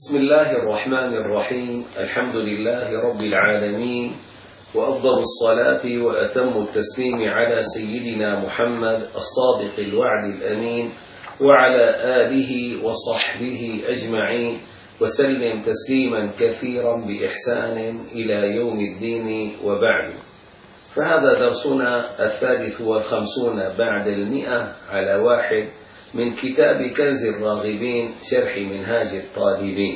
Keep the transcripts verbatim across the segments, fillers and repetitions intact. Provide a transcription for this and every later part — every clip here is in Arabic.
بسم الله الرحمن الرحيم. الحمد لله رب العالمين، وأفضل الصلاة وأتم التسليم على سيدنا محمد الصادق الوعد الأمين وعلى آله وصحبه أجمعين، وسلم تسليما كثيرا بإحسان إلى يوم الدين، وبعد. فهذا درسنا الثالث والخمسون بعد المئة على واحد من كتاب كنز الراغبين شرح منهاج الطالبين.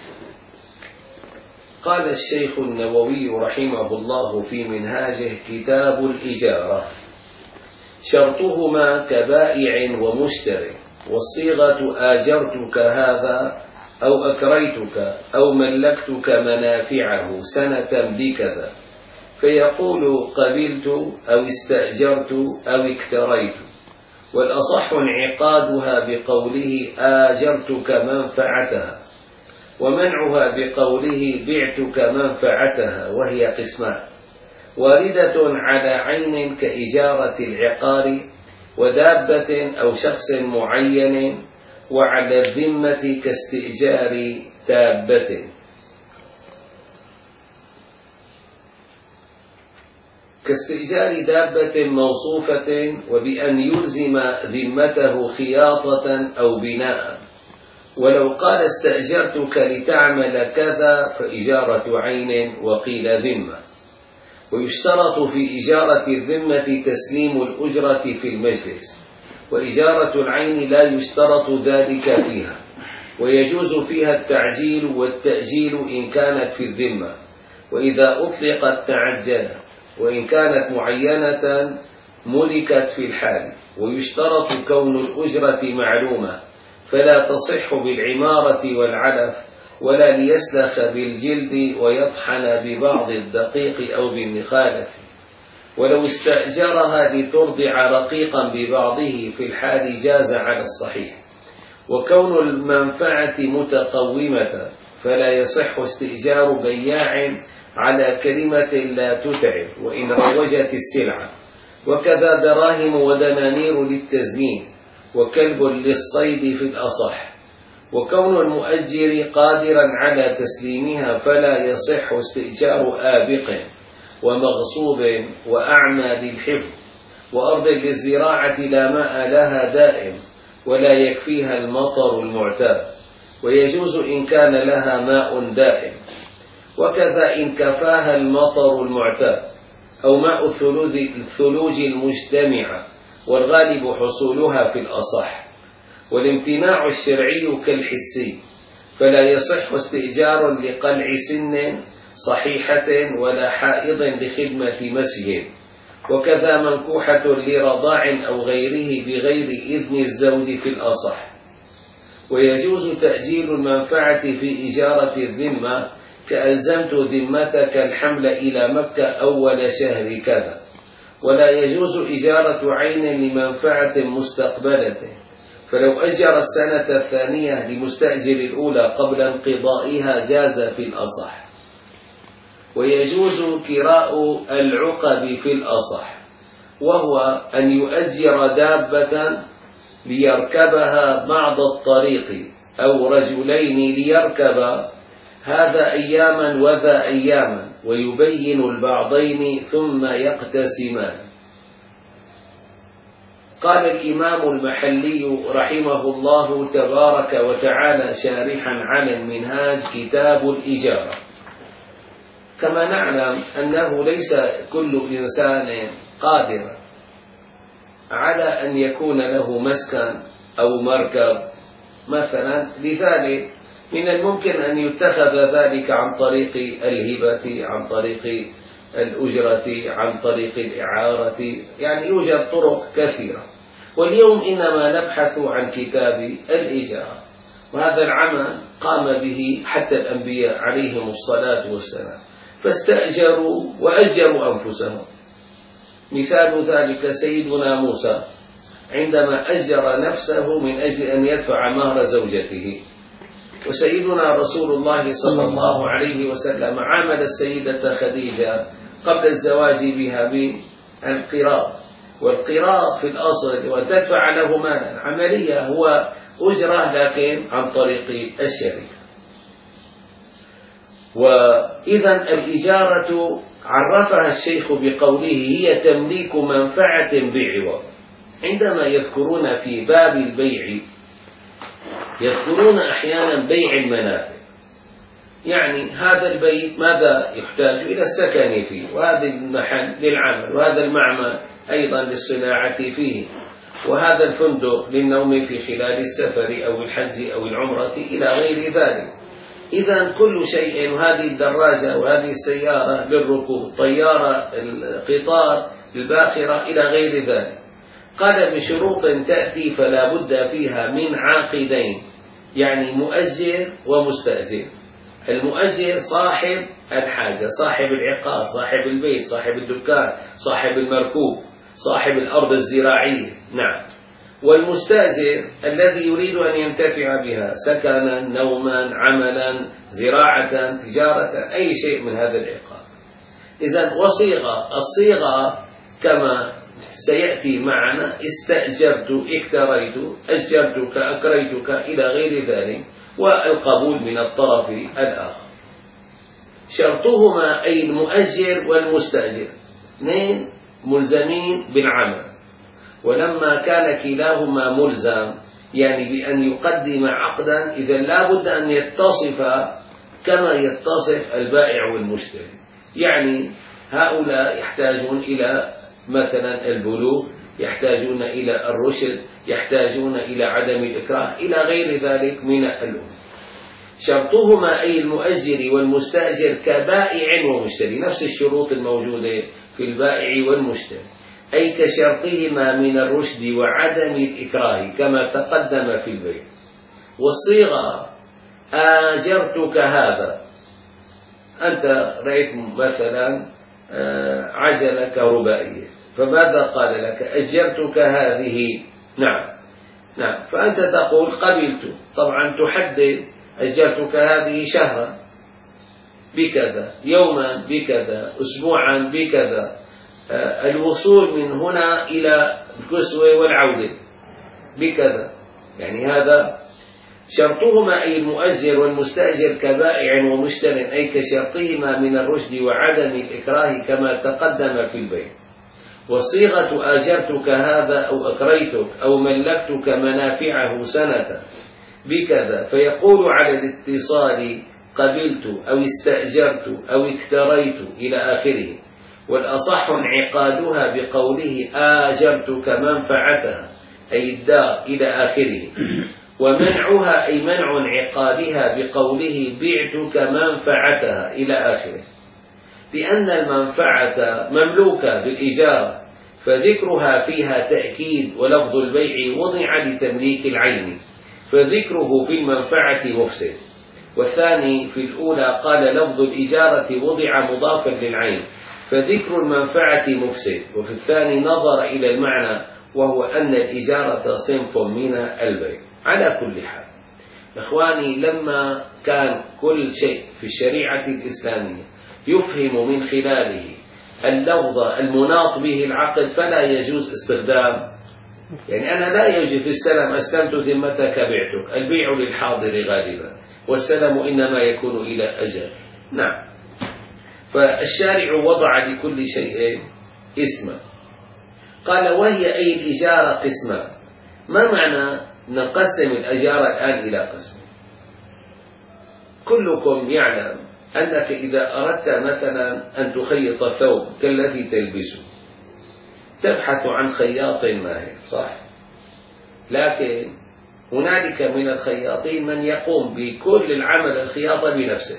قال الشيخ النووي رحمه الله في منهاجه: كتاب الإجارة شرطهما كبائع ومشتر، والصيغة آجرتك هذا أو أكريتك أو ملكتك منافعه سنة بكذا، فيقول قبلت أو استأجرت أو اكتريت، والأصح انعقادها بقوله آجرتك منفعتها، ومنعها بقوله بعتك منفعتها، وهي قسمان: واردة على عين كإجارة العقار، ودابة أو شخص معين، وعلى الذمة كاستئجار دابة كاستئجار دابة موصوفة، وبأن يلزم ذمته خياطة أو بناء. ولو قال استأجرتك لتعمل كذا فإجارة عين، وقيل ذمة. ويشترط في إجارة الذمة تسليم الأجرة في المجلس، وإجارة العين لا يشترط ذلك فيها، ويجوز فيها التعجيل والتأجيل إن كانت في الذمة، وإذا أطلقت تعجلت، وإن كانت معينة ملكت في الحال. ويشترط كون الأجرة معلومة، فلا تصح بالعمارة والعلف، ولا ليسلخ بالجلد ويطحن ببعض الدقيق أو بالنخالة. ولو استأجرها لترضع رقيقا ببعضه في الحال جاز على الصحيح. وكون المنفعة متقومة، فلا يصح استئجار بياع على كلمة لا تتعب وإن روجت السلعة، وكذا دراهم ودنانير للتزيين، وكلب للصيد في الأصح. وكون المؤجر قادرا على تسليمها، فلا يصح استئجار آبق ومغصوب وأعمى للحفظ، وأرض للزراعة لا ماء لها دائم ولا يكفيها المطر المعتاد، ويجوز إن كان لها ماء دائم. وكذا إن كفاها المطر المعتاد أو ماء الثلوج المجتمعة، والغالب حصولها في الأصح. والامتناع الشرعي كالحسي، فلا يصح استئجار لقلع سن صحيحة ولا حائض لخدمة مسجد، وكذا منكوحة لرضاع أو غيره بغير إذن الزوج في الأصح. ويجوز تأجيل المنفعة في إجارة الذمة، كألزمت ذمتك الحمل إلى مكة أول شهر كذا. ولا يجوز إجارة عين لمنفعة مستقبلة، فلو أجر السنة الثانية لمستأجر الأولى قبل انقضائها جاز في الأصح. ويجوز كراء العقب في الأصح، وهو أن يؤجر دابة ليركبها بعض الطريق، أو رجلين ليركبا، هذا أياما وذا أياما، ويبين البعضين ثم يقتسمان. قال الإمام المحلي رحمه الله تبارك وتعالى شارحا على المنهاج: كتاب الإجارة. كما نعلم أنه ليس كل إنسان قادر على أن يكون له مسكن أو مركب مثلا، لذلك من الممكن أن يتخذ ذلك عن طريق الهبة، عن طريق الأجرة، عن طريق الإعارة، يعني يوجد طرق كثيرة. واليوم إنما نبحث عن كتاب الإجارة، وهذا العمل قام به حتى الأنبياء عليهم الصلاة والسلام، فاستأجروا وأجروا أنفسهم. مثال ذلك سيدنا موسى عندما أجر نفسه من أجل أن يدفع مهر زوجته. وسيدنا رسول الله صلى الله عليه وسلم عامل السيدة خديجة قبل الزواج بها بالقراض، والقراض في الأصل وتدفع له مالا، عملية هو أجرة لكن عن طريق الشركة. وإذا الإجارة عرفها الشيخ بقوله هي تمليك منفعة بعوض. عندما يذكرون في باب البيع يذكرون أحيانا بيع المنافع، يعني هذا البيت ماذا يحتاج إلى السكن فيه، وهذا المحل للعمل، وهذا المعمل أيضا للصناعة فيه، وهذا الفندق للنوم في خلال السفر أو الحج أو العمرة إلى غير ذلك. إذا كل شيء، وهذه الدراجة وهذه السيارة للركوب، طيارة القطار الباخرة إلى غير ذلك. قال بشروط تأتي فلا بد فيها من عاقدين، يعني مؤجر ومستأجر. المؤجر صاحب الحاجة، صاحب العقار، صاحب البيت، صاحب الدكان، صاحب المركوب، صاحب الأرض الزراعية، نعم. والمستأجر الذي يريد أن ينتفع بها سكنا، نوما، عملا، زراعة، تجارة، أي شيء من هذا العقار. إذن وصيغة، الصيغة كما سيأتي معنا: استأجرت، اكتريت، أجرتك، أكريتك إلى غير ذلك، والقبول من الطرف الآخر. شرطهما أي المؤجر والمستأجر اثنين ملزمين بالعمل، ولما كان كلاهما ملزم يعني بأن يقدم عقدا، إذا لا بد أن يتصف كما يتصف البائع والمشتري. يعني هؤلاء يحتاجون إلى مثلا البلوغ، يحتاجون إلى الرشد، يحتاجون إلى عدم الإكراه إلى غير ذلك من الأمور. شرطهما أي المؤجر والمستأجر كبائع ومشتري، نفس الشروط الموجودة في البائع والمشتري، أي كشرطهما من الرشد وعدم الإكراه كما تقدم في البيع. والصيغة: آجرتك هذا، أنت رأيت مثلا عجلة كهربائية، فماذا قال لك؟ أجرتك هذه، نعم نعم، فأنت تقول قبلت. طبعا تحدد: أجرتك هذه شهرا بكذا، يوما بكذا، أسبوعا بكذا، الوصول من هنا إلى الكسوة والعودة بكذا. يعني هذا شرطهما أي المؤجر والمستأجر كبائع ومشتر، أي كشرطهما من الرشد وعدم الإكراه كما تقدم في البيع. والصيغة: آجرتك هذا أو أكريتك أو ملكتك منافعه سنة بكذا، فيقول على الاتصال: قبلت أو استأجرت أو اكتريت إلى آخره. والأصح انعقادها بقوله: آجرتك منفعتها أي الدار إلى آخره. ومنعها أي منع انعقادها بقوله: بعتك منفعتها إلى آخره، لأن المنفعة مملوكة بالإجارة، فذكرها فيها تأكيد، ولفظ البيع وضع لتمليك العين، فذكره في المنفعة مفسد. والثاني في الأولى قال لفظ الإجارة وضع مضافا للعين، فذكر المنفعة مفسد. وفي الثاني نظر إلى المعنى، وهو أن الإجارة صنف من البيع. على كل حال إخواني، لما كان كل شيء في الشريعة الإسلامية يفهم من خلاله اللفظ المناط به العقد، فلا يجوز استخدام، يعني أنا لا يجوز في السلام: أسلمت ذمتك بعتك. البيع للحاضر غالبا، والسلام إنما يكون إلى أجل، نعم. فالشارع وضع لكل شيء اسما. قال: وهي أي الإجارة قسمان. ما معنى نقسم الأجارة الآن إلى قسم؟ كلكم يعلم أنك إذا أردت مثلا أن تخيط ثوب كالذي تلبسه تبحث عن خياط ماهر، صح؟ لكن هنالك من الخياطين من يقوم بكل العمل الخياطة بنفسه،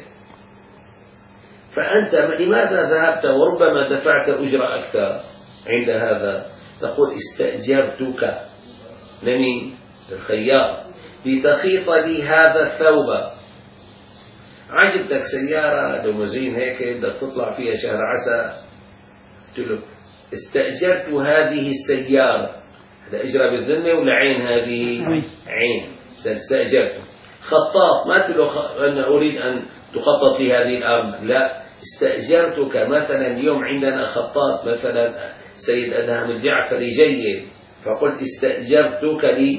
فأنت لماذا ذهبت وربما دفعت أجرة أكثر؟ عند هذا تقول: استأجرتك لمن؟ للخياط لتخيط لي هذا الثوب. عجبتك سيارة لوموزين هيك بدك تطلع فيها شهر عسل، قلت له: استأجرت هذه السيارة. هذا إجرة بالذمة ولا عين؟ هذه عين، استأجرت. خطاط، ما تقول له أنا أريد أن تخطط لي هذه الأرض، لا، استأجرتك. مثلا اليوم عندنا خطاط مثلا سيد أدهم الجعفري جيد، فقلت استأجرتك لي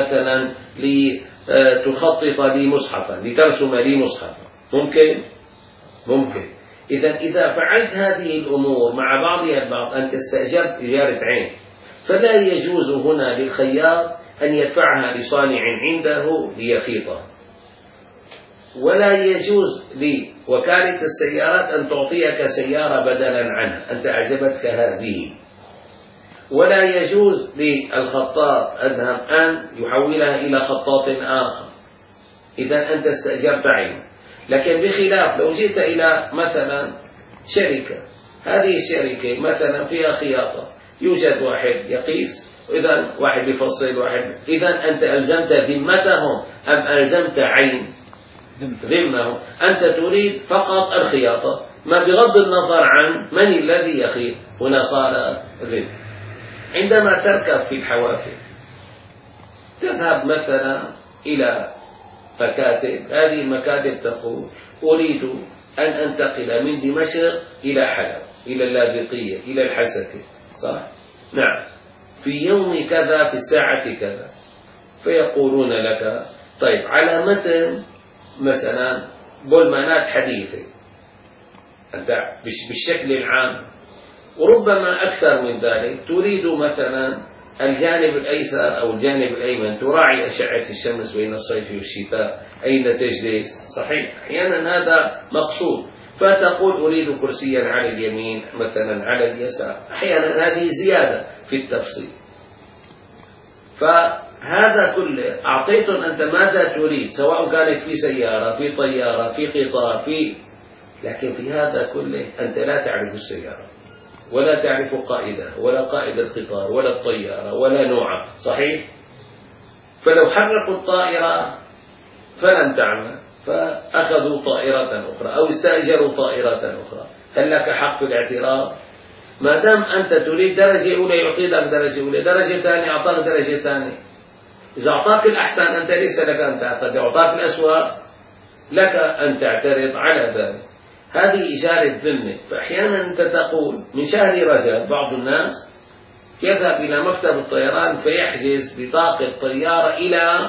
مثلا لتخطط لي مصحفا، لترسم لي مصحفا، ممكن؟ ممكن. إذا إذا فعلت هذه الأمور مع بعضها البعض، أنت استأجرت إجارة عين، فلا يجوز هنا للخياط أن يدفعها لصانع عنده ليخيطها، ولا يجوز لوكالة السيارات أن تعطيك سيارة بدلا عنها، أنت أعجبتك هذه، ولا يجوز للخطاط أن يحولها إلى خطاط آخر. إذا أنت استأجرت عين. لكن بخلاف لو جئت إلى مثلا شركة، هذه الشركة مثلا فيها خياطة، يوجد واحد يقيس، إذا واحد يفصل واحد، إذا أنت ألزمت ذمتهم أم ألزمت عين ذمهم؟ أنت تريد فقط الخياطة، ما بغض النظر عن من الذي يخيط، هنا صار ذمة. عندما تركب في الحوافر تذهب مثلا إلى مكاتب، هذه المكاتب تقول أريد أن أنتقل من دمشق إلى حلب، إلى اللاذقية، إلى الحسكة، صح؟ نعم، في يوم كذا في الساعة كذا، فيقولون لك طيب على متن مثلا بولمانات حديثة، أنت بالشكل العام، وربما أكثر من ذلك، تريد مثلا الجانب الأيسر أو الجانب الأيمن، تراعي أشعة الشمس بين الصيف والشتاء، أين تجلس، صحيح، أحيانا هذا مقصود، فتقول أريد كرسيا على اليمين مثلا على اليسار، أحيانا هذه زيادة في التفصيل. فهذا كله أعطيتم أنت ماذا تريد، سواء كانت في سيارة، في طيارة، في قطار، في، لكن في هذا كله أنت لا تعرف السيارة، ولا تعرف قائدها، ولا قائد القطار، ولا الطيارة، ولا نوعها، صحيح؟ فلو حركوا الطائرة فلم تعمل، فأخذوا طائرة أخرى أو استأجروا طائرة أخرى، هل لك حق في الاعتراض؟ ما دام أنت تريد درجة أولى يعطيك درجة أولى، درجة ثانية أعطاك درجة ثانية. إذا أعطاك الأحسن أنت ليس لك أن تعترض، أعطاك الأسوأ لك أن تعترض على ذلك. هذه إجارة ذمة. فأحيانا أنت تقول من شهر رجب بعض الناس يذهب إلى مكتب الطيران فيحجز بطاقة طيارة إلى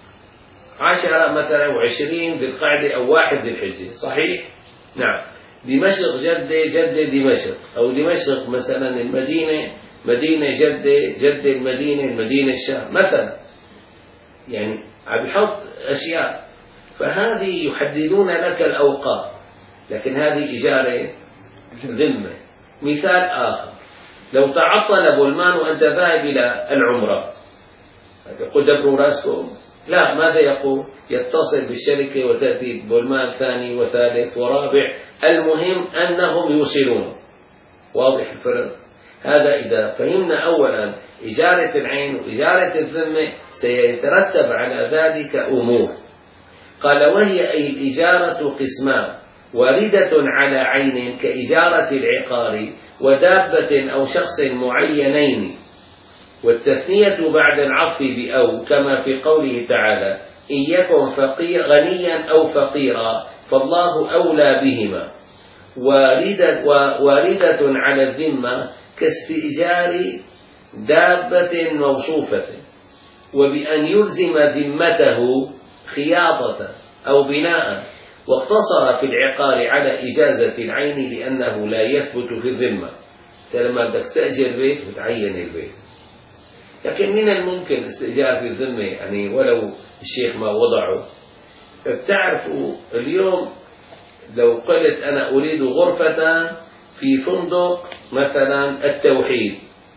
عشرة مثلا وعشرين ذي القعدة أو واحد ذي الحجة، صحيح؟ نعم، دمشق جدة، جدة دمشق، أو دمشق مثلا المدينة، مدينة جدة، جدة المدينة، المدينة الشام مثلا، يعني عم يحط أشياء، فهذه يحددون لك الأوقات، لكن هذه إجارة ذمة. مثال آخر، لو تعطل بولمان وأنت ذاهب إلى العمرة، يقول دبروا راسكم، لا، ماذا يقول؟ يتصل بالشركة وتأتي بولمان ثاني وثالث ورابع، المهم أنهم يوصلون. واضح الفرق؟ هذا إذا فهمنا أولا إجارة العين وإجارة الذمة سيترتب على ذلك أمور. قال وهي أي الإجارة قسمان، واردة على عين كإجارة العقار ودابة أو شخص معينين، والتثنية بعد العطف بأو، كما في قوله تعالى إن يكن فقير غنيا أو فقيرا فالله أولى بهما. واردة, واردة على الذمة كاستئجار دابة موصوفة، وبأن يلزم ذمته خياطة أو بناء، واقتصر في العقار على إجازة العين لأنه لا يثبت في الذمة. لما بدك تستأجر بيت بتعين البيت، لكن من الممكن استئجار في الذمة، يعني ولو الشيخ ما وضعه. بتعرفوا اليوم لو قلت أنا أريد غرفة في فندق مثلا التوحيد،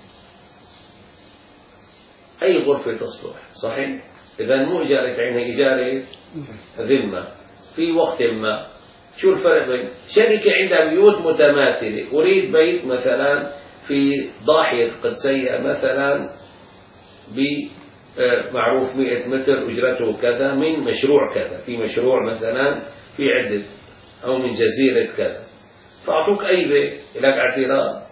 أي غرفة تصلح، صحيح؟ إذا مو إجارة عينها، إجارة ذمة في وقت ما. شو الفرق بين شركة عندها بيوت متماثلة، أريد بيت مثلا في ضاحية قدسية مثلا بمعروف مئة متر أجرته كذا، من مشروع كذا، في مشروع مثلا في عدة، أو من جزيرة كذا، فأعطوك أي بيت، لك اعتراض؟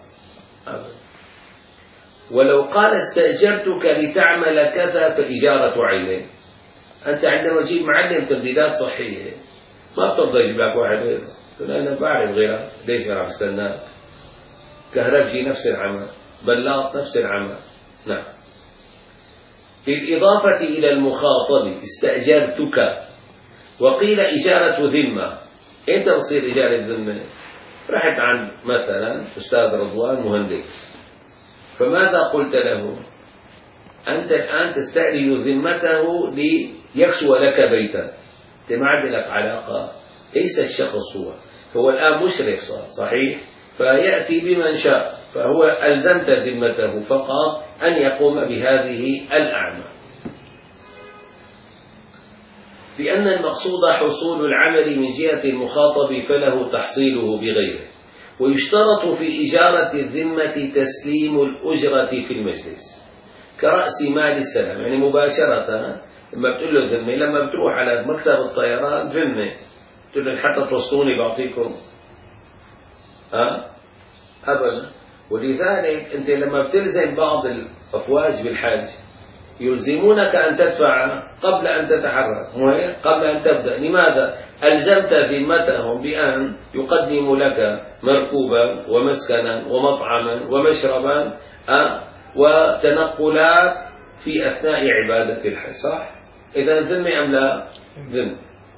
ولو قال استأجرتك لتعمل كذا فإجارة عين. أنت عندما تجيب معلم تمديدات صحية ما بترضى يجيب لك واحد غيره، تقول أنا بعرف غيرك، ليش أنا عم استناك؟ كهربجي نفس العمل، بلاط نفس العمل. نعم. بالإضافة إلى المخاطب استأجرتك، وقيل إجارة ذمة، إمتى بصير إجارة ذمة؟ رحت عند مثلا أستاذ رضوان مهندس، فماذا قلت له؟ أنت الآن تستأجر ذمته ليكسو لك بيتا، أنت ما عاد لك علاقة، ليس الشخص هو هو الآن مشرف صار صحيح، فيأتي بمن شاء، فهو ألزمت ذمته فقط أن يقوم بهذه الأعمال، لأن المقصود حصول العمل من جهة المخاطب فله تحصيله بغيره. ويشترط في إجارة الذمة تسليم الأجرة في المجلس كرأس مال السلام، يعني مباشرة لما بتقول له ذمة، لما بتروح على مكتب الطيران ذمة بتقول له حتى توصلوني بعطيكم ها أبدا. ولذلك أنت لما بتلزم بعض الأفواج بالحج يلزمونك أن تدفع قبل أن تتحرك، قبل أن تبدأ. لماذا؟ ألزمت ذمتهم بأن يقدموا لك مركوبا ومسكنا ومطعما ومشربا وتنقلات في أثناء عبادة الحج، صح؟ إذا ذمة أم لا؟ ذمة.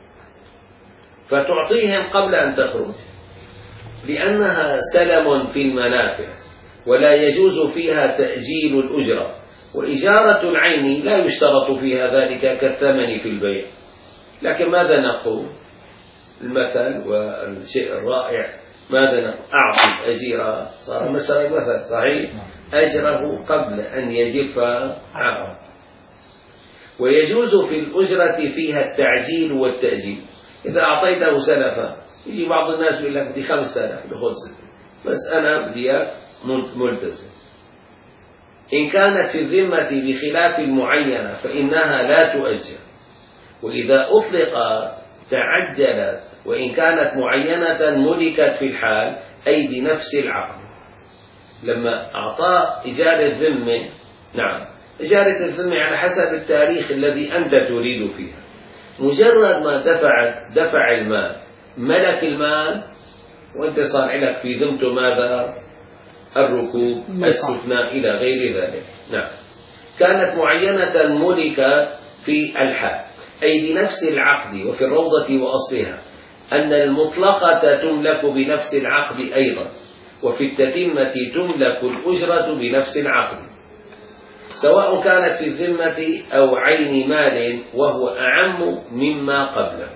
فتعطيهم قبل أن تخرج لأنها سلم في المنافع ولا يجوز فيها تأجيل الأجرة. وإجارة العين لا يشترط فيها ذلك كالثمن في البيع. لكن ماذا نقول؟ المثل والشيء الرائع ماذا نقول؟ أعطي أجيرا، صار مثلا مثل صحيح، أجره قبل أن يجف عقد. ويجوز في الأجرة فيها التعجيل والتأجيل. إذا أعطيته سلفا يجي بعض الناس يقول لك بدي خمسة آلاف بخذ ستة، بس أنا بدي ملتزم. إن كانت في الذمة بخلاف المعينة فإنها لا تؤجر، وإذا أطلق تعجلت، وإن كانت معينة ملكت في الحال أي بنفس العقد. لما أعطى إجارة الذمة، نعم إجارة الذمة على حسب التاريخ الذي أنت تريد فيها، مجرد ما دفعت دفع المال ملك المال وأنت صار لك في ذمته ماذا؟ الركوب، السكنى إلى غير ذلك. نعم. كانت معينة ملكة في الحال أي بنفس العقد. وفي الروضة وأصلها أن المطلقة تملك بنفس العقد أيضا، وفي التتمة تملك الأجرة بنفس العقد، سواء كانت في الذمة أو عين مال، وهو أعم مما قبله.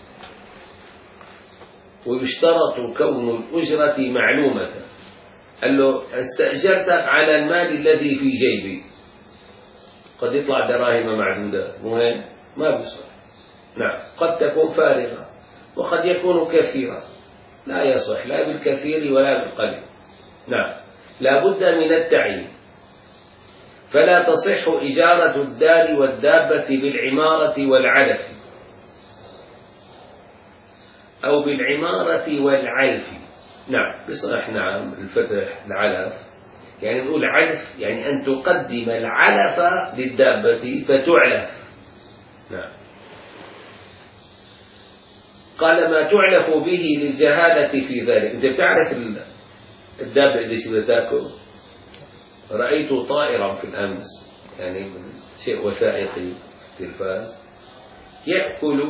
ويشترط كون الأجرة معلومة. قال له استأجرتك على المال الذي في جيبي، قد يطلع دراهم معدودة، مهم ما بيصح. نعم. قد تكون فارغة وقد يكون كثيرا، لا يصح لا بالكثير ولا بالقليل. نعم. لا بد من التعيين. فلا تصح إجارة الدار والدابة بالعمارة والعلف أو بالعمارة والعلف. نعم بصح. نعم الفتح العلف، يعني نقول علف يعني أن تقدم العلف للدابة فتعلف. نعم. قال ما تعلف به للجهالة في ذلك. أنت بتعرف الدابة اللي شو بتاكل؟ رأيت طائرا في الأمس، يعني شيء وثائقي في التلفاز، يأكل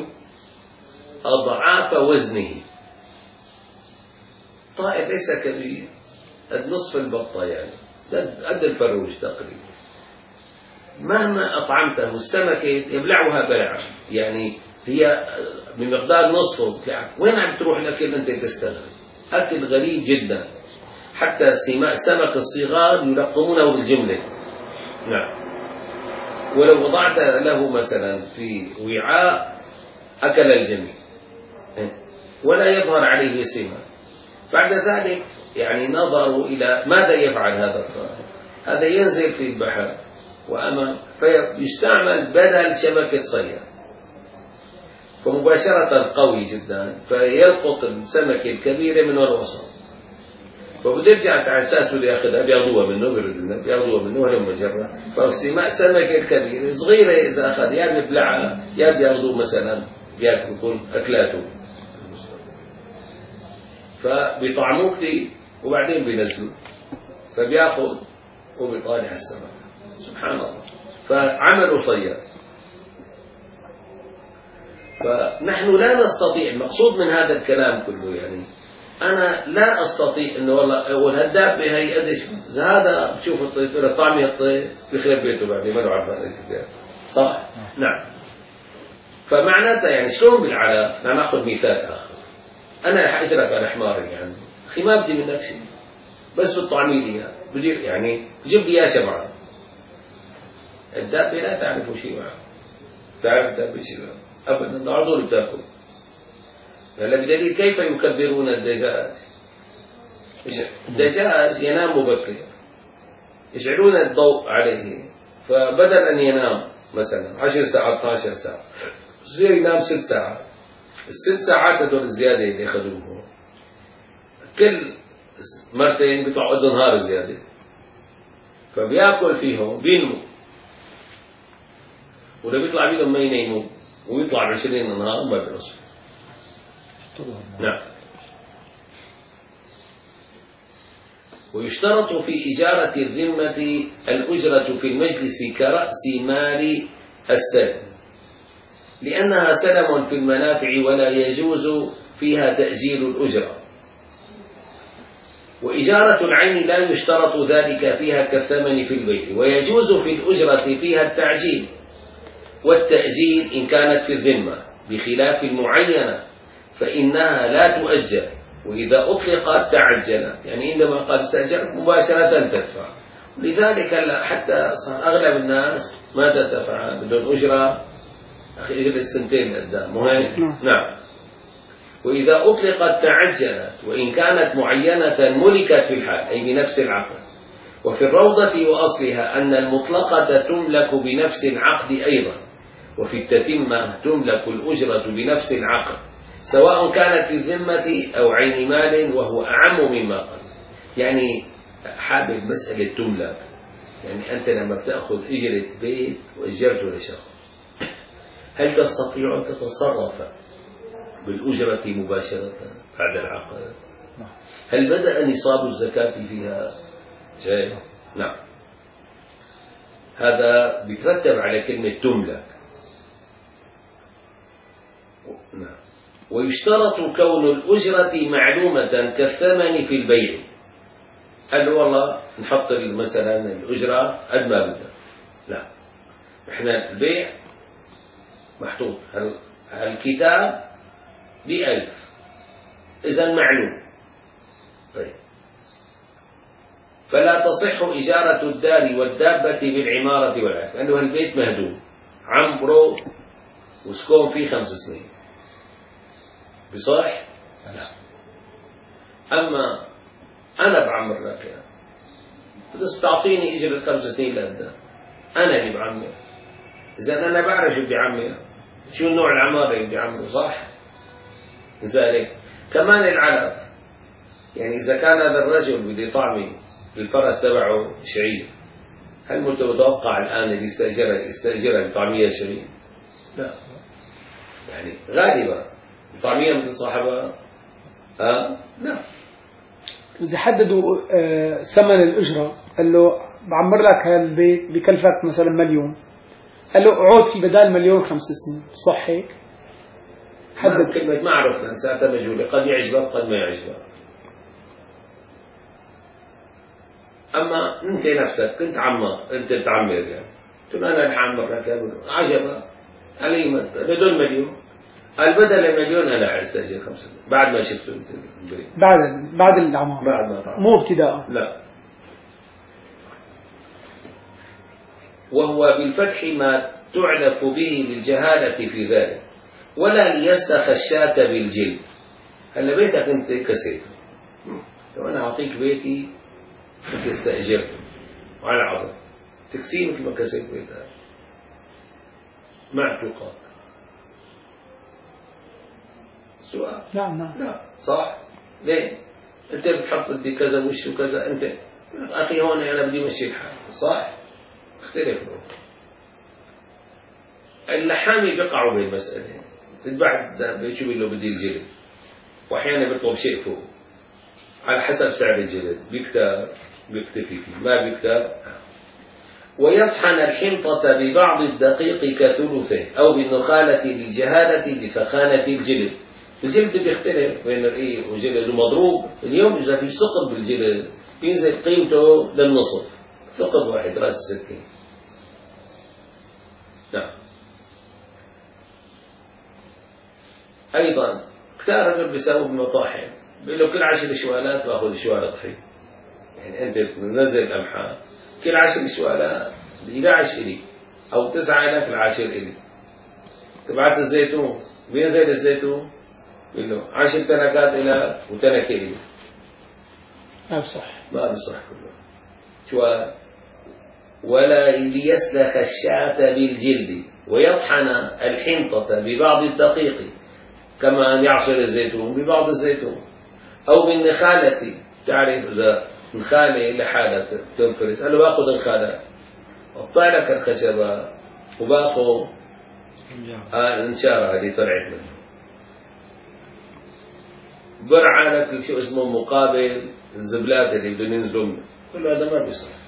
أضعاف وزنه. طائر ليس كبير، قد نصف البطة، يعني قد الفروج تقريبا. مهما أطعمته السمكة يبلعها بلعا، يعني هي بمقدار نصفه. وين عم تروح الأكل أنت تستغرب؟ أكل غريب جدا، حتى السمك الصغار يلقمونه بالجملة. نعم. ولو وضعت له مثلا في وعاء أكل الجميع ولا يظهر عليه سمة. بعد ذلك يعني نظروا إلى ماذا يفعل هذا الطائر. هذا ينزل في البحر وأما فيستعمل بدل شبكة صيد، فمباشرة قوي جدا فيلقط السمكة الكبيرة من الوسط، فبيرجع على أساس بده ياخذها بياخذوها منه بيردوا بياخذوها منه لما جرى. فاستماع السمكة الكبيرة صغيرة إذا أخذ يا بيبلعها يا بياخذوه مثلا بياكل يكون أكلاته، فبيطعموه كتير وبعدين بينزلوا، فبياخذ وبيطالع السمك. سبحان الله. فعملوا صياد. فنحن لا نستطيع، المقصود من هذا الكلام كله يعني أنا لا أستطيع إنه والله والهداب هي قديش هذا بشوف الطير طعمي الطير بخرب بيته بعدين ما له عارف صح؟ نعم. فمعناتها يعني شلون بالعلاء؟ ناخذ مثال آخر. أنا رح أجرك على حماري يعني أخي ما بدي منك شيء بس بتطعمي لي بدي يعني جيب لي إياه شمعة. الدابة لا تعرف شيء معه. تعرف الدابة شيء أبدا على طول بتاكل. هلا بدليل كيف يكبرون الدجاج؟ الدجاج ينام مبكرا يجعلون الضوء عليه فبدل أن ينام مثلا عشر ساعات اثناشر ساعة يصير ينام ست ساعات. الست ساعات هدول الزيادة اللي أخذوهم كل مرتين بيطلعوا قد نهار زيادة فبياكل فيهم بينمو ولا بيطلع بينهم ما ينيموا ويطلع عشرين نهار ما بينصف. نعم. ويشترط في إجارة الذمة الأجرة في المجلس كرأس مال السلم لأنها سلم في المنافع ولا يجوز فيها تأجيل الأجرة. وإجارة العين لا يشترط ذلك فيها كالثمن في البيع ويجوز في الأجرة فيها التعجيل والتأجيل إن كانت في الذمة بخلاف المعينة فإنها لا تؤجل وإذا أطلقت تعجلت يعني عندما قال استأجرت مباشرة تدفع. لذلك حتى صار أغلب الناس ماذا تدفع بدون أجرة أخي أجرة سنتين قدام مهم. نعم. وإذا أطلقت تعجلت وإن كانت معينة ملكت في الحال أي بنفس العقد. وفي الروضة وأصلها أن المطلقة تملك بنفس العقد أيضا وفي التتمة تملك الأجرة بنفس العقد سواء كانت في الذمة أو عين مال وهو أعم مما قال. يعني حابب مسألة تملك يعني أنت لما بتأخذ إجرة بيت وأجرته لشخص هل تستطيع أن تتصرف بالأجرة مباشرة بعد العقد؟ هل بدأ نصاب الزكاة فيها جاي؟ نعم. هذا بيترتب على كلمة تملك. نعم. ويشترط كون الأجرة معلومة كالثمن في البيع. قال له والله نحط مثلا الأجرة قد ما بدنا. لا احنا البيع محطوط الكتاب بألف إذا معلوم. طيب فلا تصح إجارة الدار والدابة بالعمارة والعفش لأنه البيت مهدوم عمره وسكون فيه خمس سنين بصح؟ لا. أما أنا بعمر لك يعني. بس تعطيني إجرة خمس سنين لقدام أنا اللي بعمر. إذا أنا بعرف شو بدي أعمر شو نوع العمارة اللي بدي أعمره صح؟ لذلك كمان العلف يعني إذا كان هذا الرجل بده يطعمي الفرس تبعه شعير هل متوقع الآن اللي يستأجرها يستأجرها لطعمية شعير؟ لا يعني غالبا طعمية من صاحبها ها؟ لا. إذا حددوا آه ثمن الأجرة قال له بعمر لك هالبيت بكلفك مثلا مليون قال له عود في بدال مليون خمس سنين صح هيك؟ حدد كلمة ما أعرف لأن ساعتها مجهولة قد يعجبك قد ما يعجبك. أما أنت نفسك كنت عمار أنت بتعمر يعني تقول أنا اللي حعمر لك عجبك علي بدون مليون قال بدل المليون أنا أستأجر خمسة بعد ما شفته أنت بعد بعد العمار بعد ما طعم. مو ابتداء. لا. وهو بالفتح ما تعلف به للجهالة في ذلك ولا ليستخ الشاة بالجلد. هلا بيتك أنت كسيته لو أنا أعطيك بيتي أنت استأجرته وعلى عضل تكسيه مثل ما كسيت بيتك مع تقاط سؤال. نعم نعم. لا صح. ليه؟ أنت بتحط بدي كذا وش وكذا أنت أخي هون أنا بدي مشي الحال صح؟ اختلف له. اللحامي بيقعوا بالمسألة بعد بيشو له بدي الجلد وأحيانا بيطلب شيء فوق على حسب سعر الجلد بيكتب بيكتفي فيه ما بيكتب. ويطحن الحنطة ببعض الدقيق كثلثه أو بالنخالة للجهالة لثخانة الجلد. الجلد بيختلف بين الرقيق والجلد المضروب. اليوم إذا في ثقب بالجلد بينزل قيمته للنصف، ثقب واحد راس السكين. نعم. أيضا كتار رجل بيساووا بالمطاحن، بيقول له كل عشر شوالات باخذ شوالة طحين. يعني أنت بتنزل القمحة كل عشر شوالات إحدى عشر إلي أو تسعة آلاف العاشر إلي. تبعت الزيتون بينزل الزيتون بيقول له عشر تنكات إلى وتنكة إلي. ما بصح. ما بصح كله. شوال. ولا ليسلخ الشاة بالجلد ويطحن الحنطة ببعض الدقيق كما أن يعصر الزيتون ببعض الزيتون أو بالنخالة. تعرف إذا نخالة لحالة تنفرس، قال له باخذ نخالة أقطع لك الخشبة وباخذ الانشارة اللي طلعت منه، برعى لك شيء اسمه مقابل الزبلات اللي بدهم ينزلوا منه. كل هذا ما بيصح.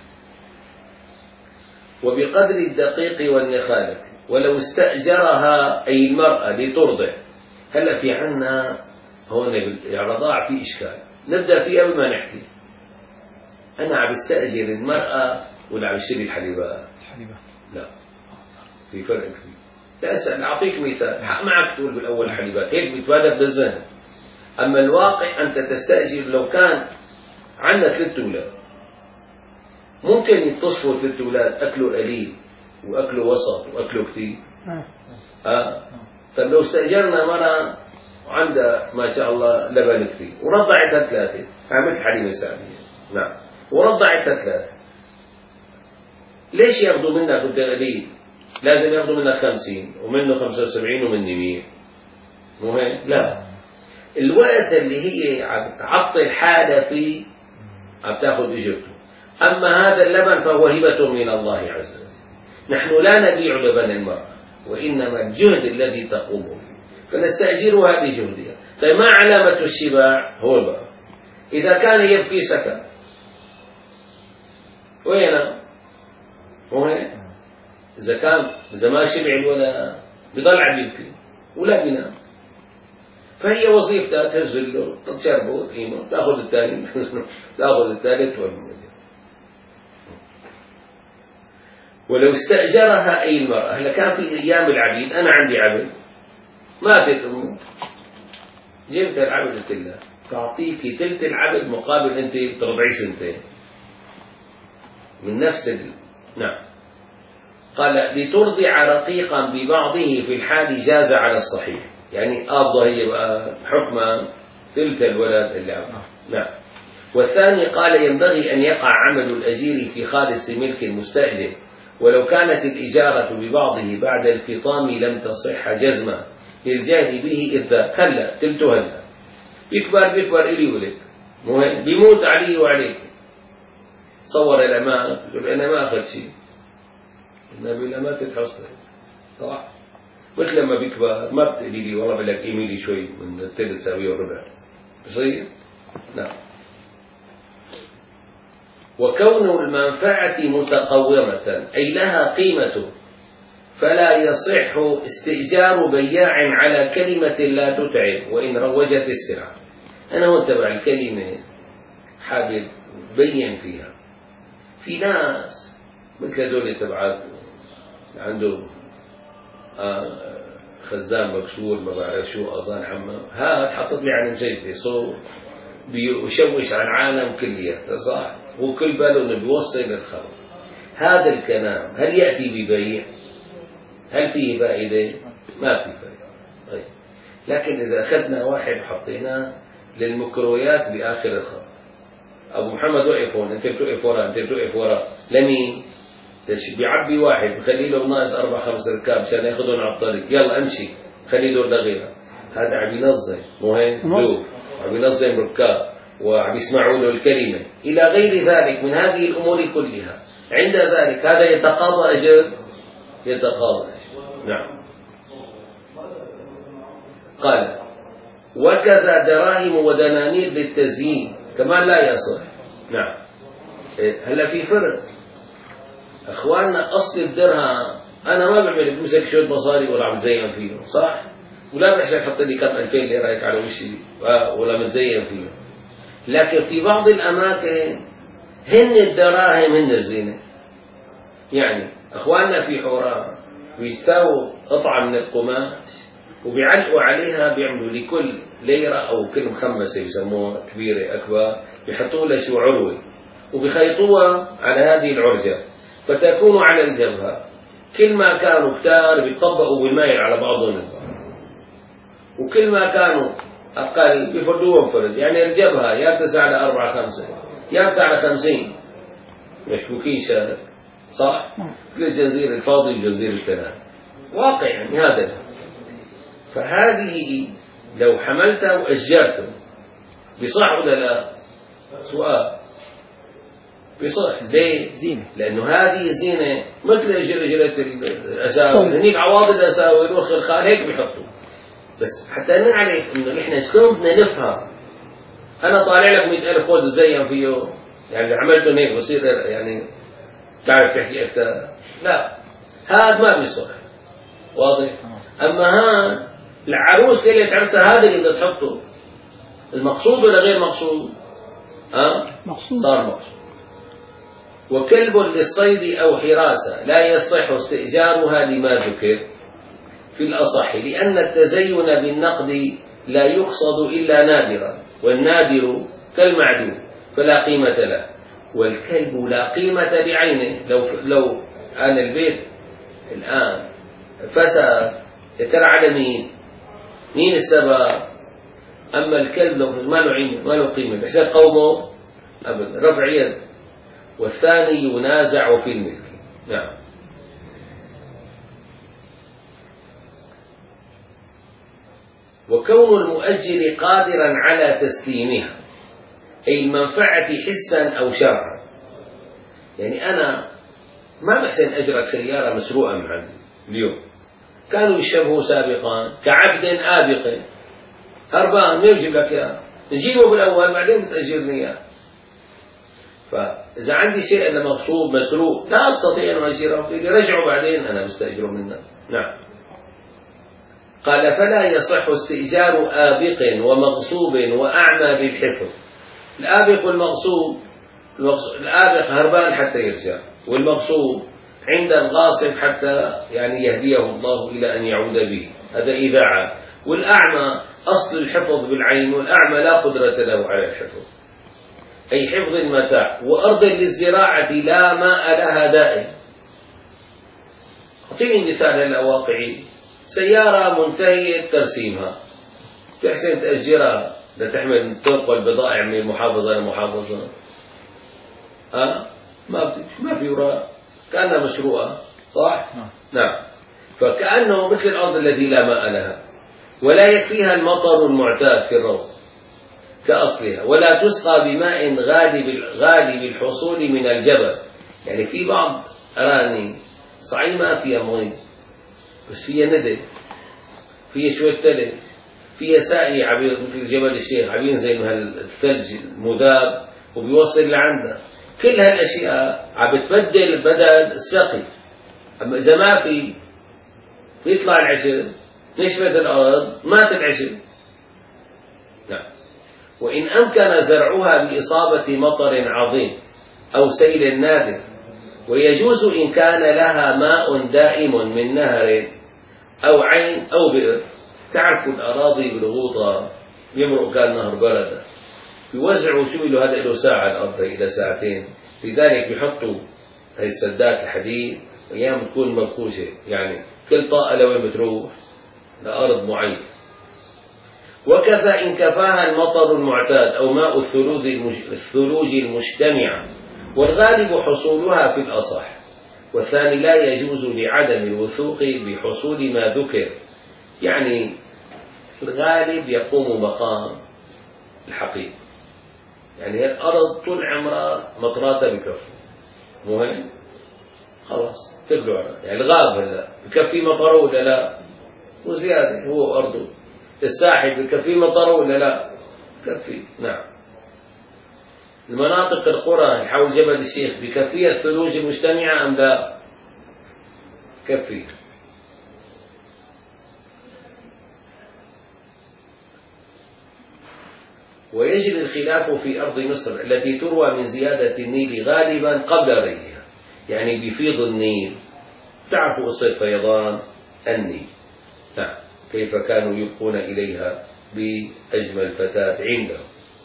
وبقدر الدقيق والنخالة. ولو استأجرها أي المرأة لترضع. هلا في عنا هون بالرضاع في إشكال، نبدأ فيه قبل ما نحكي. أنا عم بستأجر المرأة ولا عم بشتري الحليبات؟ الحليبات. لا، في فرق كبير. لا أسأل، أعطيك مثال، حق معك تقول بالأول حليبات، هيك بيتبادر بالذهن. أما الواقع أنت تستأجر. لو كان عندنا ثلاث أولاد ممكن يتصفوا ثلاث أولاد أكلوا قليل وأكلوا وسط وأكلوا كثير. آه. آه. طيب لو استأجرنا مرة وعندها ما شاء الله لبن كثير ورضعتها ثلاثة، عملت حليمة سامية. نعم. ورضعتها ثلاثة، ليش ياخذوا منك وانت قليل؟ لازم ياخذوا منك خمسين ومنه خمسة وسبعين ومني مية. مو هيك؟ لا. الوقت اللي هي عم تعطل حالها فيه عم تاخذ اجرته. اما هذا اللبن فهو هبة من الله عز وجل. نحن لا نبيع لبن المرأة، وإنما الجهد الذي تقوم فيه، فنستأجرها بجهدها. طيب ما علامة الشباع؟ هو بقى إذا كان يبكي سكت. وين؟ وين؟ إذا كان إذا ما شبع ولا بضل عم يبكي ولا بينام، فهي وظيفتها تهزل له تشربه وتقيمه، تاخذ الثاني تاخذ الثالث والمدير. ولو استأجرها أي المرأة. هلا كان في أيام العبيد، أنا عندي عبد ماتت أمه، جبت العبد قلت لها تعطيكي ثلث العبد مقابل أنت ترضعي سنتين من نفس ال... نعم. قال لترضع رقيقا ببعضه في الحال جاز على الصحيح، يعني آبضة هي بقى حكما ثلث الولد اللي عبد. نعم. والثاني قال ينبغي أن يقع عمل الأجير في خالص ملك المستأجر، ولو كانت الإجارة ببعضه بعد الفطام لم تصح جزما للجهل به إذ ذاك. هلا تلته هلا بيكبر بيكبر إلي ولك مهم بيموت علي وعليك. صور الأمان يقول أنا ما أخذ شيء، النبي لا ما تتحصل صح. مثل لما بيكبر ما بتقولي لي والله بدك إيميلي شوي من الثلث ساويه الربع، بصير؟ نعم. وكون المنفعة متقومة أي لها قيمة، فلا يصح استئجار بياع على كلمة لا تتعب وإن روجت السلعة. أنا هون تبع الكلمة حابب بين فيها. في ناس مثل هذول تبعات عنده خزان مكسور ما بعرف شو أظن حمام، هات حطت لي على مسجد صوت بيشوش على العالم كلياته صح، وكل باله انه بيوصل للخبر. هذا الكلام هل يأتي ببيع؟ هل فيه فائدة؟ ما في فائدة. طيب لكن إذا أخذنا واحد وحطيناه للمكرويات بآخر الخط، أبو محمد وقف هون، أنت بتوقف وراه، أنت بتوقف وراه، لمين؟ بيعبي واحد بخلي له ناقص أربع خمس ركاب عشان ياخذهم على الطريق، يلا امشي خلي دور لغيره. هذا عم ينظم مو هيك؟ دور عم ينظم ركاب وعم يسمعوا له الكلمة إلى غير ذلك من هذه الأمور كلها. عند ذلك هذا يتقاضى أجر، يتقاضى أجر. نعم. قال وكذا دراهم ودنانير للتزيين كمان لا يصح. نعم. هلا في فرق، أخواننا أصل الدرهم أنا ما بعمل بمسك شوية مصاري ولا عم زين فيه، صح؟ ولا بحسن حط لي كم ألفين ليرة هيك على وشي ولا متزين فيه. لكن في بعض الأماكن هن الدراهم هن الزينة. يعني أخواننا في حوران بيساووا قطعة من القماش وبيعلقوا عليها، بيعملوا لكل ليرة أو كل مخمسة بيسموها كبيرة أكبر، بيحطوا لها شو عروة وبيخيطوها على هذه العرجة فتكون على الجبهة. كل ما كانوا كتار بيطبقوا بالمايل على بعضهم البعض، وكل ما كانوا أقل بيفردوهم فرد. يعني الجبهة يا تسعة على أربعة خمسة يا تسعة على خمسين، مشكوكين شارك، صح؟ مثل الجزيرة الفاضي والجزيرة الثلاث، واقع يعني هذا. فهذه لو حملتها وأجرتها بصح ولا لا؟ سؤال. بصح. ليه؟ زينة. لأنه هذه زينة مثل أجرة الأساور، هنيك عواضد الأساور وخ الخال هيك بيحطوا. بس حتى نعرف إنه نحن شلون بدنا نفهم. أنا طالع لك مئة ألف خذ وزين فيه، يعني إذا عملته هيك بصير يعني تعرف تحكي أكثر. لا، هذا ما بيصح. واضح؟ أما ها العروس ليلة عرسها هذا اللي بدها تحطه، المقصود ولا غير مقصود؟ ها؟ مقصود. صار مقصود. وكلب للصيد أو حراسة لا يصح استئجارها لما ذكر في الأصح، لأن التزين بالنقد لا يقصد إلا نادرا، والنادر كالمعدوم فلا قيمة له، والكلب لا قيمة بعينه. لو لو أنا البيت الآن فساد ترى على مين؟ مين السبب؟ أما الكلب لو ما له عين ما له قيمة بحسب قومه أبدا، رفع يد. والثاني ينازع في الملك. نعم. وكون المؤجر قادرا على تسليمها، أي المنفعة حسا أو شرعا. يعني أنا ما بحسن أجرك سيارة مسروقة من عندي اليوم، كانوا يشبهوا سابقا كعبد آبق هربان، ما يجيب لك إياه، نجيبه بالأول بعدين بتأجرني إياه. فإذا عندي شيء أنا مغصوب مسروق لا أستطيع أن أجره، رجعه بعدين أنا مستأجره منه. نعم. قال فلا يصح استئجار آبق ومغصوب وأعمى بالحفظ. الآبق والمغصوب، الآبق هربان حتى يرجع، والمغصوب عند الغاصب حتى يعني يهديه الله إلى أن يعود به، هذا إذاعة. والأعمى أصل الحفظ بالعين، والأعمى لا قدرة له على الحفظ، أي حفظ المتاع. وأرض للزراعة لا ماء لها دائم. أعطيني مثال هلا واقعي، سيارة منتهية ترسيمها تحسن تأجرها لتحمل تنقل بضائع من محافظة لمحافظة، ها ما ما في وراء، كأنها مشروعة، صح؟ نعم. فكأنه مثل الأرض التي لا ماء لها، ولا يكفيها المطر المعتاد في الروض كأصلها، ولا تسقى بماء غالب غالب الحصول من الجبل. يعني في بعض أراني صحيح ما فيها مي بس فيها ندى، فيها شوية ثلج، فيها ساقي عبير مثل جبل الشيخ عبين زي ما الثلج المذاب وبيوصل لعنده. كل هالأشياء عم بتبدل بدل السقي. أما إذا ما في يطلع العشب، نشفت الأرض، مات العشب. نعم. وإن أمكن زرعها بإصابة مطر عظيم أو سيل نادر، ويجوز إن كان لها ماء دائم من نهر أو عين أو بئر. تعرفوا الأراضي بالغوطة يمرق كان نهر بردة، بيوزعوا شو له هذا له ساعة الأرض إلى ساعتين، لذلك بيحطوا هاي السدات الحديد أيام تكون مبخوشة، يعني كل طاقة لوين بتروح لأرض معينة. وكذا إن كفاها المطر المعتاد أو ماء الثلوج الثلوج المجتمعة، والغالب حصولها في الأصح، والثاني لا يجوز لعدم الوثوق بحصول ما ذكر. يعني الغالب يقوم مقام الحقيقة، يعني الأرض طول عمرها مطراتها بكفي، مهم خلاص تبلو على يعني الغاب هلا بكفي مطره ولا لا؟ وزيادة هو أرضه. الساحل بكفي مطره ولا لا؟ بكفي. نعم. المناطق القرى حول جبل الشيخ بكفية ثلوج مجتمعة أم لا؟ كفي. ويجري الخلاف في أرض مصر التي تروى من زيادة النيل غالبا قبل ريها، يعني بيفيض النيل. تعرفوا قصة فيضان النيل، نعم، كيف كانوا يبقون إليها بأجمل فتاة عنده.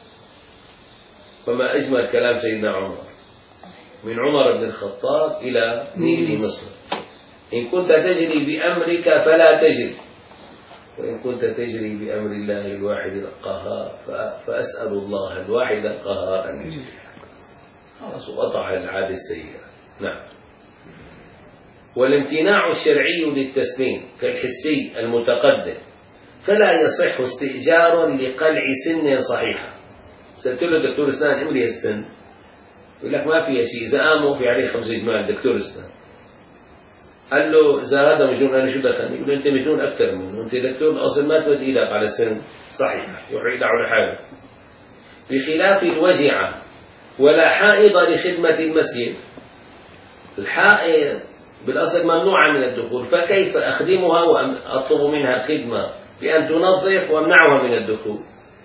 وما أجمل كلام سيدنا عمر، من عمر بن الخطاب إلى نيل مصر: إن كنت تجري بأمرك فلا تجري، وإن كنت تجري بأمر الله الواحد القهار فأسأل الله الواحد القهار أن يجري. خلاص، وقطع العادة السيئة. نعم. والامتناع الشرعي للتسليم كالحسي المتقدم، فلا يصح استئجار لقلع سن صحيحة. سألت له دكتور اسنان امري السن، يقول لك ما فيها شيء، إذا قاموا في عليه خمس جمال دكتور اسنان. قال له إذا هذا مجنون أنا شو دخلني؟ يقول له أنت مجنون أكثر منه، أنت دكتور الأصل ما تود إيدك على سن صحيح، يروح يدعوا لحاله. بخلاف الوجعة ولا حائض لخدمة المسجد. الحائض بالأصل ممنوعة من الدخول، فكيف أخدمها وأطلب منها الخدمة بأن تنظف وأمنعها من الدخول؟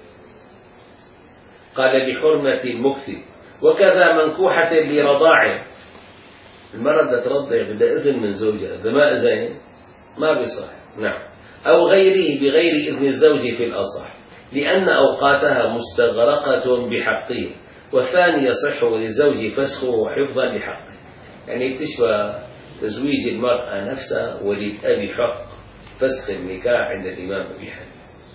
قال بحرمة المكث. وكذا منكوحة لرضاع، المرأة بدها ترضع بدها إذن من زوجها، إذا ما أذن ما بيصح. نعم. أو غيره بغير إذن الزوج في الأصح، لأن أوقاتها مستغرقة بحقه، والثاني يصح للزوج فسخه حفظا لحقه. يعني تشبه تزويج المرأة نفسها وللأب حق فسخ النكاح عند الإمام أبي حنيفة،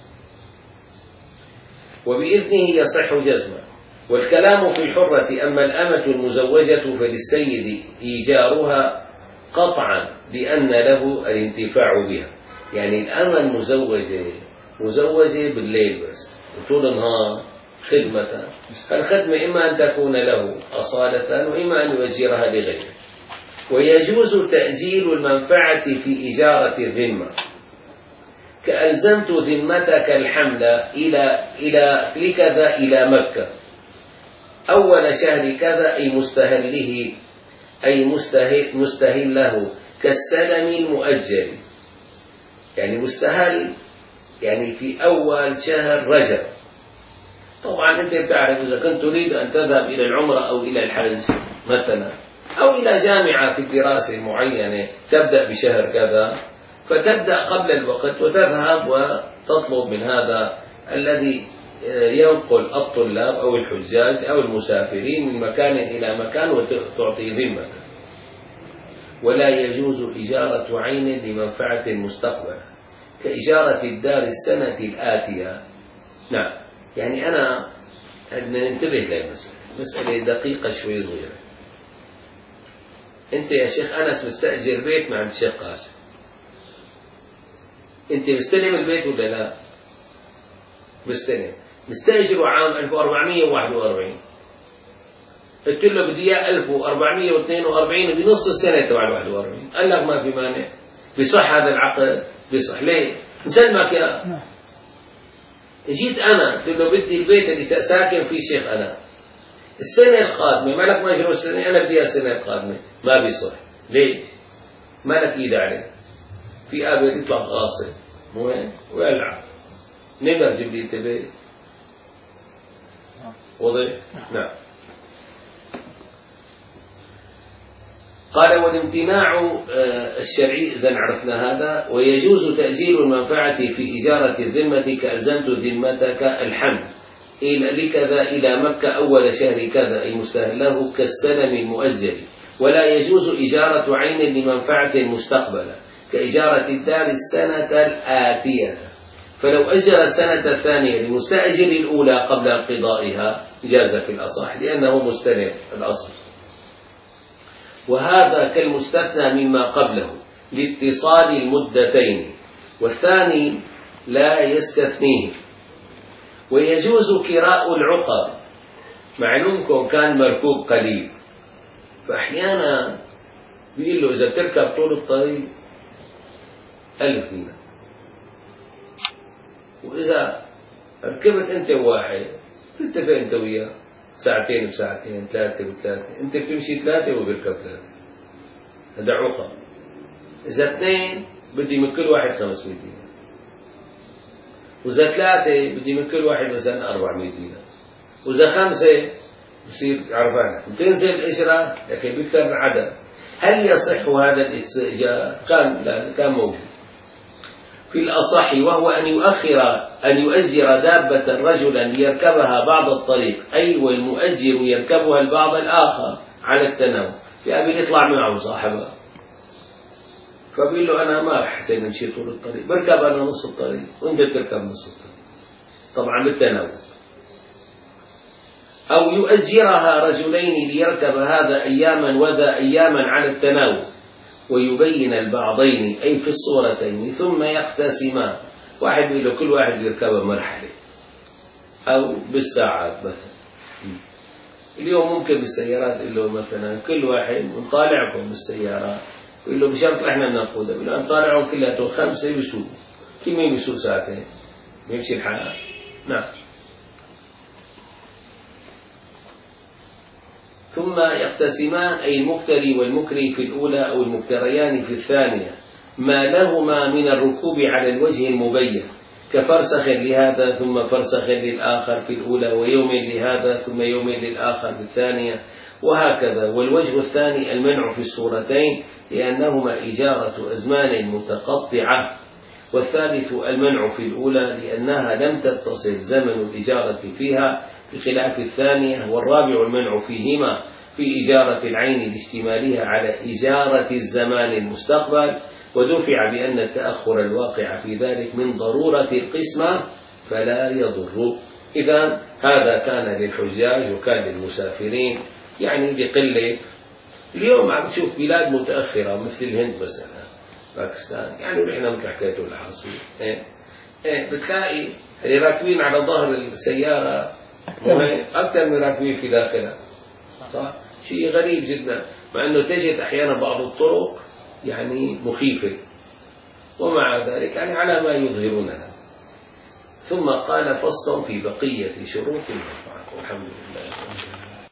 وبإذنه يصح جزما. والكلام في الحرة. أما الأمة المزوجة فللسيد إيجارها قطعا لأن له الانتفاع بها. يعني الأمة المزوجة مزوجة بالليل بس، وطول النهار خدمة. الخدمة إما أن تكون له أصالة وإما أن يؤجرها لغيره. ويجوز تأجيل المنفعة في إجارة الذمة، كألزمت ذمتك الحمل إلى إلى لكذا إلى مكة أول شهر كذا، أي مستهله أي مستهل مستهله كالسلم المؤجل. يعني مستهل يعني في أول شهر رجب. طبعا أنت بتعرف إذا كنت تريد أن تذهب إلى العمرة أو إلى الحج مثلا، أو إلى جامعة في الدراسة معينة تبدأ بشهر كذا، فتبدأ قبل الوقت وتذهب وتطلب من هذا الذي ينقل الطلاب أو الحجاج أو المسافرين من مكان إلى مكان وتعطي ذمة. ولا يجوز إجارة عين لمنفعة مستقبلة، كإجارة الدار السنة الآتية. نعم. يعني أنا بدنا ننتبه للمسألة، مسألة دقيقة شوي صغيرة. أنت يا شيخ أنس مستأجر بيت مع الشيخ قاسم، أنت مستلم البيت ولا لا؟ مستلم. مستأجره عام ألف وأربعمئة وواحد وأربعين، قلت له بدي إياه ألف وأربعمئة واثنين وأربعين بنص السنة تبع الواحد وأربعين. قال لك ما في مانع، بصح هذا العقد، بصح. ليه؟ نسلمك يا جيت أنا قلت له بدي البيت اللي ساكن فيه شيخ أنا السنة القادمة، مالك ما جروا السنة، أنا بدي السنة القادمة، ما بيصح. ليش؟ مالك إيد عليه. في قابل يطلع غاصب مو هيك ويلعب، نبغى جيب لي انت بيت. واضح؟ نعم. قال والامتناع الشرعي، إذا عرفنا هذا. ويجوز تأجيل المنفعة في إجارة الذمة، كألزمت ذمتك الحمل إلى لكذا إلى مكة أول شهر كذا، أي مستهله كالسلم المؤجل. ولا يجوز إجارة عين لمنفعة مستقبلة، كإجارة الدار السنة الآتية. فلو أجر السنة الثانية لمستأجر الأولى قبل انقضائها جاز في الأصح، لأنه مستلم الأصل. وهذا كالمستثنى مما قبله لاتصال المدتين، والثاني لا يستثنيه. ويجوز كراء العقر، معلومكم كان مركوب قليل، فأحيانا بيقول له إذا بتركب طول الطريق ألف دينار، وإذا ركبت أنت واحد تتفق أنت وياه ساعتين وساعتين، ثلاثة وثلاثة، أنت بتمشي ثلاثة وبيركب ثلاثة، هذا عقب. إذا اثنين بدي من كل واحد خمسمية دينار، وإذا ثلاثة بدي من كل واحد مثلا أربعمية دينار، وإذا خمسة بصير عرفان، بتنزل الإجرة لكن بيكثر العدد. هل يصح هذا الاستئجار؟ كان لا كان موجود في الأصح، وهو أن يؤخر أن يؤجر دابة رجلا ليركبها بعض الطريق، أي والمؤجر يركبها البعض الآخر على التناوب، يأبي يطلع معه صاحبها، فبيقول له أنا ما أحسن من شيء طول الطريق، بركب أنا نص الطريق وأنت تركب نص الطريق، طبعا بالتناوب. أو يؤجرها رجلين ليركب هذا أياما وذا أياما على التناوب، ويبين البعضين أي في الصورتين ثم يقتسمان، واحد يقول له كل واحد يركبها مرحلة أو بالساعات مثلا. اليوم ممكن بالسيارات يقول له مثلا كل واحد نطالعكم بالسيارات، يقول له بشرط احنا بناخذها، يقول له نطالعهم كلياتهم خمسة بيسوقوا، كل مين بيسوق ساعتين بيمشي الحال. نعم. ثم يقتسمان أي المكتري والمكري في الأولى أو المكتريان في الثانية ما لهما من الركوب على الوجه المبين، كفرسخ لهذا ثم فرسخ للآخر في الأولى، ويوم لهذا ثم يوم للآخر في الثانية، وهكذا. والوجه الثاني المنع في الصورتين لأنهما إجارة أزمان متقطعة، والثالث المنع في الأولى لأنها لم تتصل زمن الإجارة فيها بخلاف الثانية، والرابع المنع فيهما في إجارة العين لاشتمالها على إجارة الزمان المستقبل، ودفع بأن التأخر الواقع في ذلك من ضرورة القسمة فلا يضر. إذا هذا كان للحجاج وكان للمسافرين، يعني بقلة. اليوم عم نشوف بلاد متأخرة مثل الهند مثلا، باكستان، يعني نحن مثل حكايته الحاصل إيه إيه بتلاقي اللي راكبين على ظهر السيارة أكثر من راكبين في داخلها، صح؟ شيء غريب جدا، مع أنه تجد أحيانا بعض الطرق يعني مخيفة، ومع ذلك يعني على ما يظهرونها. ثم قال فصل في بقية شروط المنفعة. والحمد لله.